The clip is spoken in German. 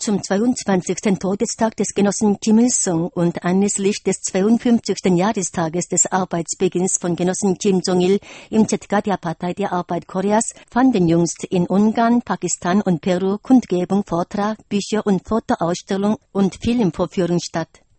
Zum 22. Todestag des Genossen Kim Il-sung und anlässlich des 52. Jahrestages des Arbeitsbeginns von Genossen Kim Jong-il im ZK der Partei der Arbeit Koreas fanden jüngst in Ungarn, Pakistan und Peru Kundgebung, Vortrag, Bücher- und Fotoausstellung und Filmvorführung statt.